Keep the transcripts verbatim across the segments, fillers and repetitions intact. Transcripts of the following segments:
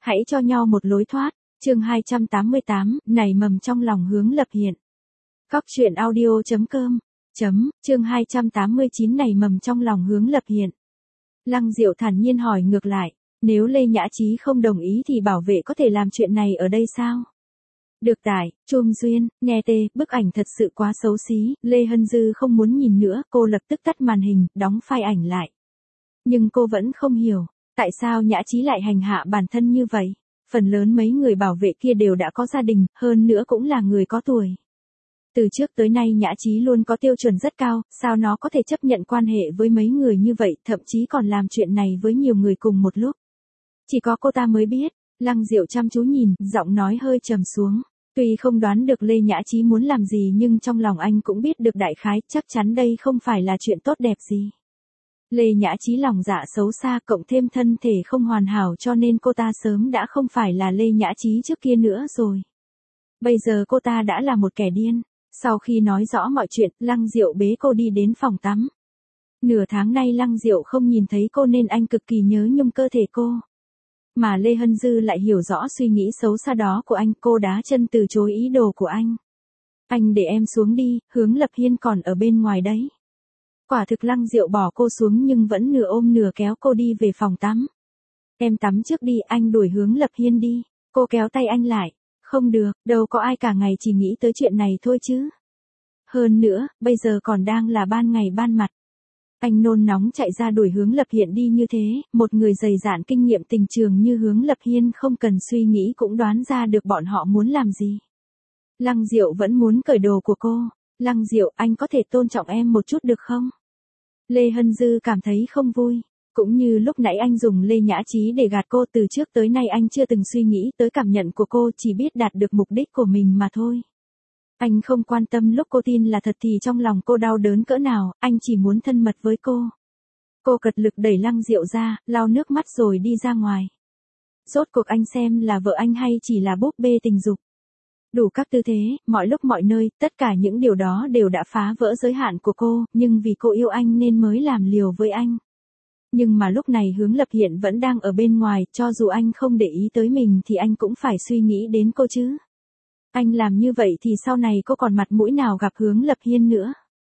Hãy cho nhau một lối thoát. Chương hai trăm tám mươi tám, nảy mầm trong lòng Hướng Lập Hiện. Cóc truyện audio chấm com. Chấm, chương hai trăm tám mươi chín nảy mầm trong lòng Hướng Lập Hiện. Lăng Diệu thản nhiên hỏi ngược lại, nếu Lê Nhã Chí không đồng ý thì bảo vệ có thể làm chuyện này ở đây sao? Được tải, Chum Duyên, nghe tê, bức ảnh thật sự quá xấu xí, Lê Hân Dư không muốn nhìn nữa, cô lập tức tắt màn hình, đóng file ảnh lại. Nhưng cô vẫn không hiểu, tại sao Nhã Chí lại hành hạ bản thân như vậy? Phần lớn mấy người bảo vệ kia đều đã có gia đình, hơn nữa cũng là người có tuổi. Từ trước tới nay Nhã Chí luôn có tiêu chuẩn rất cao, sao nó có thể chấp nhận quan hệ với mấy người như vậy, thậm chí còn làm chuyện này với nhiều người cùng một lúc. Chỉ có cô ta mới biết. Lăng Diệu chăm chú nhìn, giọng nói hơi trầm xuống. Tuy không đoán được Lê Nhã Chí muốn làm gì nhưng trong lòng anh cũng biết được đại khái, chắc chắn đây không phải là chuyện tốt đẹp gì. Lê Nhã Chí lòng dạ xấu xa cộng thêm thân thể không hoàn hảo cho nên cô ta sớm đã không phải là Lê Nhã Chí trước kia nữa rồi. Bây giờ cô ta đã là một kẻ điên. Sau khi nói rõ mọi chuyện, Lăng Diệu bế cô đi đến phòng tắm. Nửa tháng nay Lăng Diệu không nhìn thấy cô nên anh cực kỳ nhớ nhung cơ thể cô. Mà Lê Hân Dư lại hiểu rõ suy nghĩ xấu xa đó của anh, cô đá chân từ chối ý đồ của anh. Anh để em xuống đi, Hướng Lập Hiên còn ở bên ngoài đấy. Quả thực Lăng Diệu bỏ cô xuống nhưng vẫn nửa ôm nửa kéo cô đi về phòng tắm. Em tắm trước đi, anh đuổi Hướng Lập Hiên đi. Cô kéo tay anh lại. Không được, đâu có ai cả ngày chỉ nghĩ tới chuyện này thôi chứ. Hơn nữa, bây giờ còn đang là ban ngày ban mặt. Anh nôn nóng chạy ra đuổi Hướng Lập Hiện đi như thế, một người dày dạn kinh nghiệm tình trường như Hướng Lập Hiên không cần suy nghĩ cũng đoán ra được bọn họ muốn làm gì. Lăng Diệu vẫn muốn cởi đồ của cô. Lăng Diệu, anh có thể tôn trọng em một chút được không? Lê Hân Dư cảm thấy không vui. Cũng như lúc nãy anh dùng Lê Nhã Chí để gạt cô, từ trước tới nay anh chưa từng suy nghĩ tới cảm nhận của cô, chỉ biết đạt được mục đích của mình mà thôi. Anh không quan tâm lúc cô tin là thật thì trong lòng cô đau đớn cỡ nào, anh chỉ muốn thân mật với cô. Cô cật lực đẩy Lăng Diệu ra, lau nước mắt rồi đi ra ngoài. Rốt cuộc anh xem là vợ anh hay chỉ là búp bê tình dục. Đủ các tư thế, mọi lúc mọi nơi, tất cả những điều đó đều đã phá vỡ giới hạn của cô, nhưng vì cô yêu anh nên mới làm liều với anh. Nhưng mà lúc này Hướng Lập Hiện vẫn đang ở bên ngoài, cho dù anh không để ý tới mình thì anh cũng phải suy nghĩ đến cô chứ. Anh làm như vậy thì sau này cô còn mặt mũi nào gặp Hướng Lập Hiên nữa.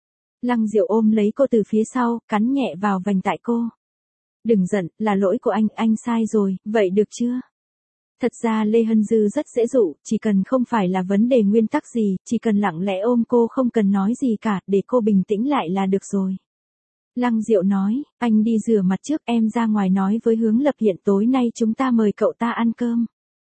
Lăng Diệu ôm lấy cô từ phía sau, cắn nhẹ vào vành tai cô. Đừng giận, là lỗi của anh, anh sai rồi, vậy được chưa? Thật ra Lê Hân Dư rất dễ dụ, chỉ cần không phải là vấn đề nguyên tắc gì, chỉ cần lặng lẽ ôm cô không cần nói gì cả, để cô bình tĩnh lại là được rồi. Lăng Diệu nói, anh đi rửa mặt trước, em ra ngoài nói với Hướng Lập Hiện tối nay chúng ta mời cậu ta ăn cơm.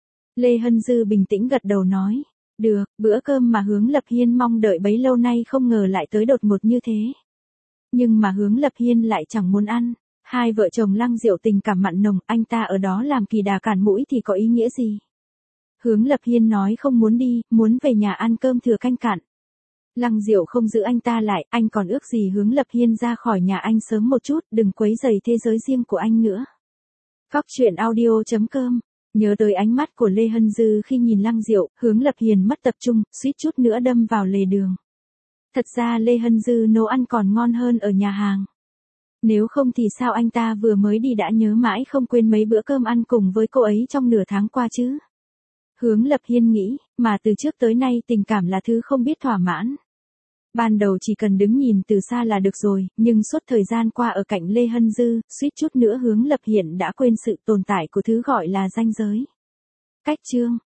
Lê Hân Dư bình tĩnh gật đầu nói, được, bữa cơm mà Hướng Lập Hiên mong đợi bấy lâu nay không ngờ lại tới đột ngột như thế. Nhưng mà Hướng Lập Hiên lại chẳng muốn ăn. Hai vợ chồng Lăng Diệu tình cảm mặn nồng, anh ta ở đó làm kỳ đà cản mũi thì có ý nghĩa gì? Hướng Lập Hiên nói không muốn đi, muốn về nhà ăn cơm thừa canh cạn. Lăng Diệu không giữ anh ta lại, anh còn ước gì Hướng Lập Hiên ra khỏi nhà anh sớm một chút, đừng quấy rầy thế giới riêng của anh nữa. Cóc truyện audio chấm com. Nhớ tới ánh mắt của Lê Hân Dư khi nhìn Lăng Diệu, Hướng Lập Hiên mất tập trung, suýt chút nữa đâm vào lề đường. Thật ra Lê Hân Dư nấu ăn còn ngon hơn ở nhà hàng. Nếu không thì sao anh ta vừa mới đi đã nhớ mãi không quên mấy bữa cơm ăn cùng với cô ấy trong nửa tháng qua chứ? Hướng Lập Hiên nghĩ, mà từ trước tới nay tình cảm là thứ không biết thỏa mãn. Ban đầu chỉ cần đứng nhìn từ xa là được rồi, nhưng suốt thời gian qua ở cạnh Lê Hân Dư, suýt chút nữa Hướng Lập Hiện đã quên sự tồn tại của thứ gọi là ranh giới. Cách chương